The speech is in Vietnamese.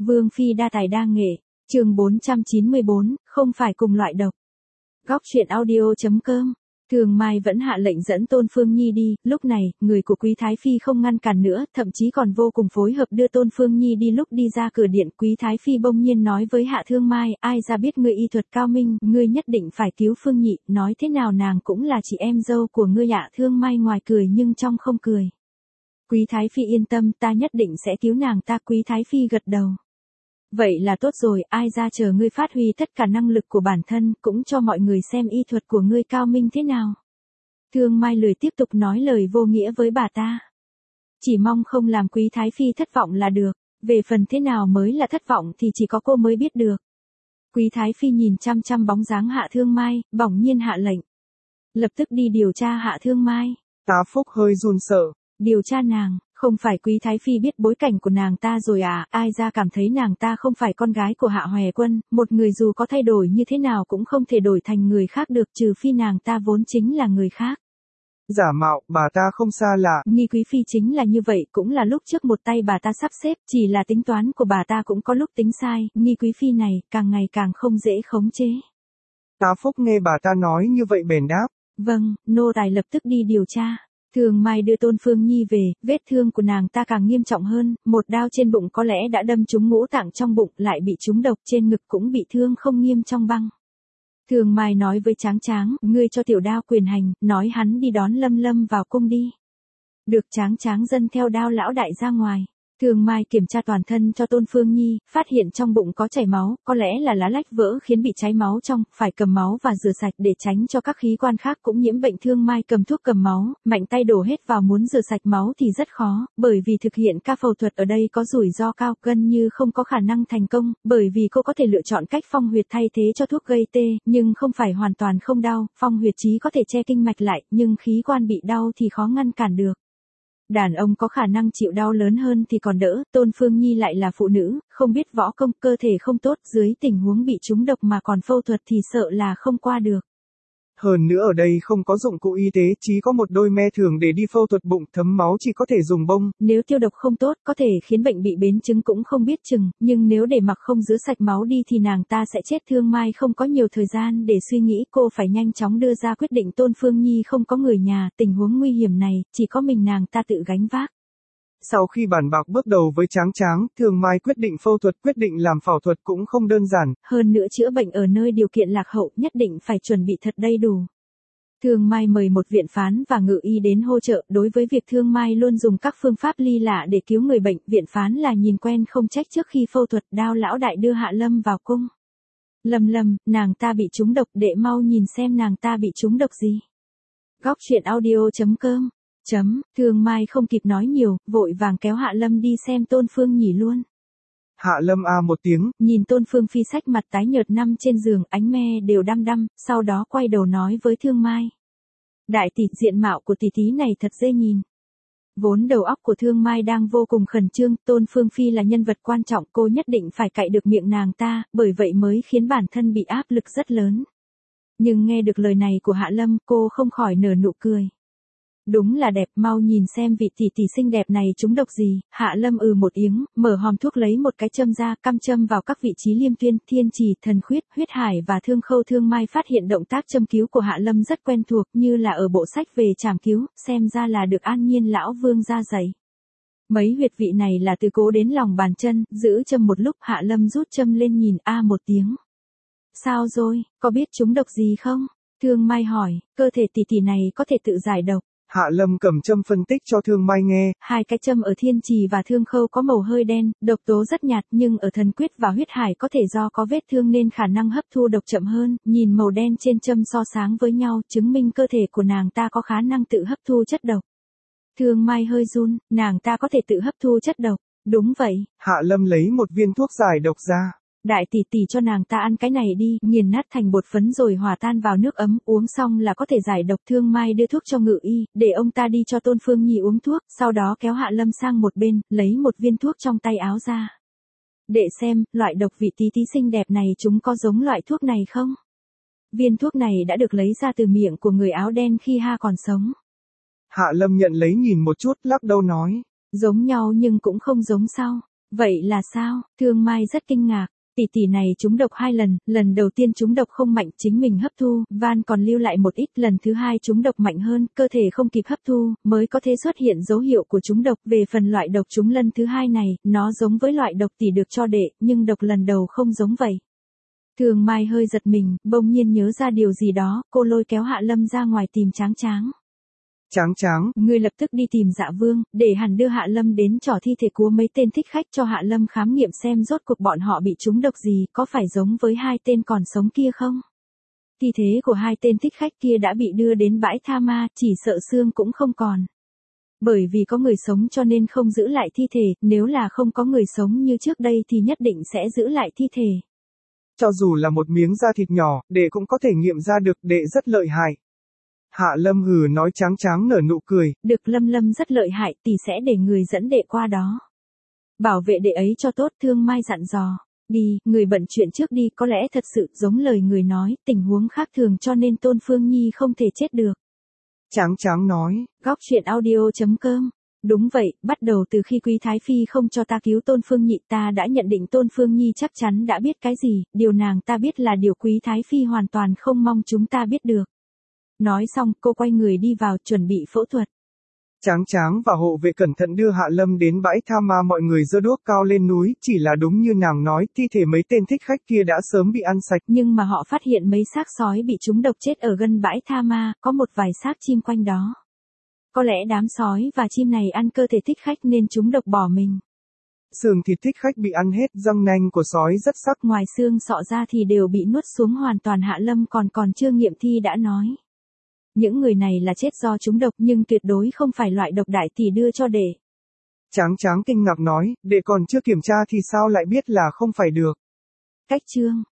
Vương phi đa tài đa nghệ, chương 494, không phải cùng loại độc. Góc truyện audio.com. Thường Mai vẫn hạ lệnh dẫn Tôn Phương Nhi đi, lúc này, người của Quý Thái Phi không ngăn cản nữa, thậm chí còn vô cùng phối hợp đưa Tôn Phương Nhi đi. Lúc đi ra cửa điện, Quý Thái Phi bỗng nhiên nói với Hạ Thương Mai, ai ra biết ngươi y thuật cao minh, ngươi nhất định phải cứu Phương Nhị, nói thế nào nàng cũng là chị em dâu của ngươi. Hạ Thương Mai ngoài cười nhưng trong không cười. Quý Thái Phi yên tâm, ta nhất định sẽ cứu nàng ta. Quý Thái Phi gật đầu. Vậy là tốt rồi, ai ra chờ ngươi phát huy tất cả năng lực của bản thân, cũng cho mọi người xem y thuật của ngươi cao minh thế nào. Thương Mai lười tiếp tục nói lời vô nghĩa với bà ta. Chỉ mong không làm Quý Thái Phi thất vọng là được, về phần thế nào mới là thất vọng thì chỉ có cô mới biết được. Quý Thái Phi nhìn chăm chăm bóng dáng Hạ Thương Mai, bỗng nhiên hạ lệnh. Lập tức đi điều tra Hạ Thương Mai. Tá Phúc hơi run sợ. Điều tra nàng, không phải Quý Thái Phi biết bối cảnh của nàng ta rồi à, ai ra cảm thấy nàng ta không phải con gái của Hạ Hòe Quân, một người dù có thay đổi như thế nào cũng không thể đổi thành người khác được trừ phi nàng ta vốn chính là người khác. Giả mạo, bà ta không xa lạ. Nghi Quý Phi chính là như vậy, cũng là lúc trước một tay bà ta sắp xếp, chỉ là tính toán của bà ta cũng có lúc tính sai, Nghi Quý Phi này, càng ngày càng không dễ khống chế. Tá Phúc nghe bà ta nói như vậy bèn đáp. Vâng, nô tài lập tức đi điều tra. Thường Mai đưa Tôn Phương Nhi về, vết thương của nàng ta càng nghiêm trọng hơn, một đao trên bụng có lẽ đã đâm trúng ngũ tạng trong bụng, lại bị trúng độc, trên ngực cũng bị thương không nghiêm trong băng. Thường Mai nói với Tráng Tráng, ngươi cho tiểu đao quyền hành, nói hắn đi đón Lâm Lâm vào cung đi. Được. Tráng Tráng dâng theo đao lão đại ra ngoài. Thường Mai kiểm tra toàn thân cho Tôn Phương Nhi, phát hiện trong bụng có chảy máu, có lẽ là lá lách vỡ khiến bị cháy máu trong, phải cầm máu và rửa sạch để tránh cho các khí quan khác cũng nhiễm bệnh. Thương Mai cầm thuốc cầm máu, mạnh tay đổ hết vào, muốn rửa sạch máu thì rất khó, bởi vì thực hiện ca phẫu thuật ở đây có rủi ro cao, gần như không có khả năng thành công, bởi vì cô có thể lựa chọn cách phong huyệt thay thế cho thuốc gây tê, nhưng không phải hoàn toàn không đau, phong huyệt chí có thể che kinh mạch lại, nhưng khí quan bị đau thì khó ngăn cản được. Đàn ông có khả năng chịu đau lớn hơn thì còn đỡ, Tôn Phương Nhi lại là phụ nữ, không biết võ công, cơ thể không tốt, dưới tình huống bị trúng độc mà còn phẫu thuật thì sợ là không qua được. Hơn nữa ở đây không có dụng cụ y tế, chỉ có một đôi me thường để đi phẫu thuật bụng, thấm máu chỉ có thể dùng bông. Nếu tiêu độc không tốt, có thể khiến bệnh bị bến chứng cũng không biết chừng, nhưng nếu để mặc không rửa sạch máu đi thì nàng ta sẽ chết. Thương Mai không có nhiều thời gian để suy nghĩ, cô phải nhanh chóng đưa ra quyết định. Tôn Phương Nhi không có người nhà, tình huống nguy hiểm này, chỉ có mình nàng ta tự gánh vác. Sau khi bàn bạc bước đầu với Tráng Tráng, Thường Mai quyết định phẫu thuật, quyết định làm phẫu thuật cũng không đơn giản. Hơn nữa chữa bệnh ở nơi điều kiện lạc hậu nhất định phải chuẩn bị thật đầy đủ. Thường Mai mời một viện phán và ngự y đến hỗ trợ. Đối với việc Thương Mai luôn dùng các phương pháp ly lạ để cứu người bệnh, viện phán là nhìn quen không trách. Trước khi phẫu thuật, đao lão đại đưa Hạ Lâm vào cung. Lâm Lâm, nàng ta bị trúng độc, đệ mau nhìn xem nàng ta bị trúng độc gì. Góc truyện audio.com. Thường Mai không kịp nói nhiều, vội vàng kéo Hạ Lâm đi xem Tôn Phương Nhỉ luôn. Hạ Lâm a một tiếng, nhìn Tôn Phương Phi sách mặt tái nhợt nằm trên giường, ánh me đều đăm đăm, sau đó quay đầu nói với Thương Mai. Đại tỷ, diện mạo của tỷ tí này thật dễ nhìn. Vốn đầu óc của Thương Mai đang vô cùng khẩn trương, Tôn Phương Phi là nhân vật quan trọng, cô nhất định phải cạy được miệng nàng ta, bởi vậy mới khiến bản thân bị áp lực rất lớn. Nhưng nghe được lời này của Hạ Lâm, cô không khỏi nở nụ cười. Đúng là đẹp, mau nhìn xem vị tỷ tỷ xinh đẹp này trúng độc gì. Hạ Lâm một tiếng, mở hòm thuốc lấy một cái châm ra, cắm châm vào các vị trí liêm tuyên, thiên trì, thần khuyết, huyết hải và thương khâu. Thương Mai phát hiện động tác châm cứu của Hạ Lâm rất quen thuộc, như là ở bộ sách về trảm cứu, xem ra là được An Nhiên lão vương ra dạy. Mấy huyệt vị này là từ cố đến lòng bàn chân, giữ châm một lúc. Hạ Lâm rút châm lên nhìn một tiếng. Sao rồi, có biết trúng độc gì không? Thương Mai hỏi, cơ thể tỷ tỷ này có thể tự giải độc. Hạ Lâm cầm châm phân tích cho Thương Mai nghe. Hai cái châm ở thiên trì và thương khâu có màu hơi đen, độc tố rất nhạt, nhưng ở thần quyết và huyết hải có thể do có vết thương nên khả năng hấp thu độc chậm hơn. Nhìn màu đen trên châm so sáng với nhau, chứng minh cơ thể của nàng ta có khả năng tự hấp thu chất độc. Thương Mai hơi run, nàng ta có thể tự hấp thu chất độc. Đúng vậy. Hạ Lâm lấy một viên thuốc giải độc ra. Đại tỷ tỷ cho nàng ta ăn cái này đi, nghiền nát thành bột phấn rồi hòa tan vào nước ấm, uống xong là có thể giải độc. Thương Mai đưa thuốc cho ngự y, để ông ta đi cho Tôn Phương Nhi uống thuốc, sau đó kéo Hạ Lâm sang một bên, lấy một viên thuốc trong tay áo ra. Để xem, loại độc vị tí tí xinh đẹp này chúng có giống loại thuốc này không? Viên thuốc này đã được lấy ra từ miệng của người áo đen khi còn sống. Hạ Lâm nhận lấy nhìn một chút, lắc đầu nói. Giống nhau nhưng cũng không giống sao. Vậy là sao? Thương Mai rất kinh ngạc. Tỷ tỷ này trúng độc 2 lần, lần đầu tiên trúng độc không mạnh chính mình hấp thu, van còn lưu lại một ít, lần thứ 2 trúng độc mạnh hơn, cơ thể không kịp hấp thu, mới có thể xuất hiện dấu hiệu của trúng độc. Về phần loại độc trúng lần thứ 2 này, nó giống với loại độc tỷ được cho đệ, nhưng độc lần đầu không giống vậy. Thường Mai hơi giật mình, bỗng nhiên nhớ ra điều gì đó, cô lôi kéo Hạ Lâm ra ngoài tìm Tráng Tráng. Tráng Tráng, Ngươi lập tức đi tìm Dạ Vương, để hắn đưa Hạ Lâm đến trỏ thi thể của mấy tên thích khách cho Hạ Lâm khám nghiệm xem rốt cuộc bọn họ bị trúng độc gì, có phải giống với 2 tên còn sống kia không? Thi thể của 2 tên thích khách kia đã bị đưa đến bãi tha ma, chỉ sợ xương cũng không còn. Bởi vì có người sống cho nên không giữ lại thi thể, nếu là không có người sống như trước đây thì nhất định sẽ giữ lại thi thể. Cho dù là một miếng da thịt nhỏ, đệ cũng có thể nghiệm ra được, đệ rất lợi hại. Hạ Lâm hừ nói. Tráng Tráng nở nụ cười. Được, Lâm rất lợi hại, tỷ sẽ để người dẫn đệ qua đó. Bảo vệ đệ ấy cho tốt, Thương Mai dặn dò. Đi, người bận chuyện trước đi, có lẽ thật sự giống lời người nói, tình huống khác thường cho nên Tôn Phương Nhi không thể chết được. Tráng Tráng nói. Góc truyện audio.com. Đúng vậy, bắt đầu từ khi Quý Thái Phi không cho ta cứu Tôn Phương Nhị, ta đã nhận định Tôn Phương Nhi chắc chắn đã biết cái gì, điều nàng ta biết là điều Quý Thái Phi hoàn toàn không mong chúng ta biết được. Nói xong, cô quay người đi vào, chuẩn bị phẫu thuật. Tráng Tráng và hộ vệ cẩn thận đưa Hạ Lâm đến bãi tha ma, mọi người giơ đuốc cao lên núi, chỉ là đúng như nàng nói, thi thể mấy tên thích khách kia đã sớm bị ăn sạch. Nhưng mà họ phát hiện mấy xác sói bị trúng độc chết ở gần bãi tha ma, có một vài xác chim quanh đó. Có lẽ đám sói và chim này ăn cơ thể thích khách nên trúng độc bỏ mình. Xương thịt thích khách bị ăn hết, răng nanh của sói rất sắc. Ngoài xương sọ ra thì đều bị nuốt xuống hoàn toàn. Hạ Lâm còn chưa nghiệm thi đã nói. Những người này là chết do trúng độc nhưng tuyệt đối không phải loại độc đại tỷ đưa cho đệ. Tráng Tráng kinh ngạc nói, đệ còn chưa kiểm tra thì sao lại biết là không phải được. Cách chương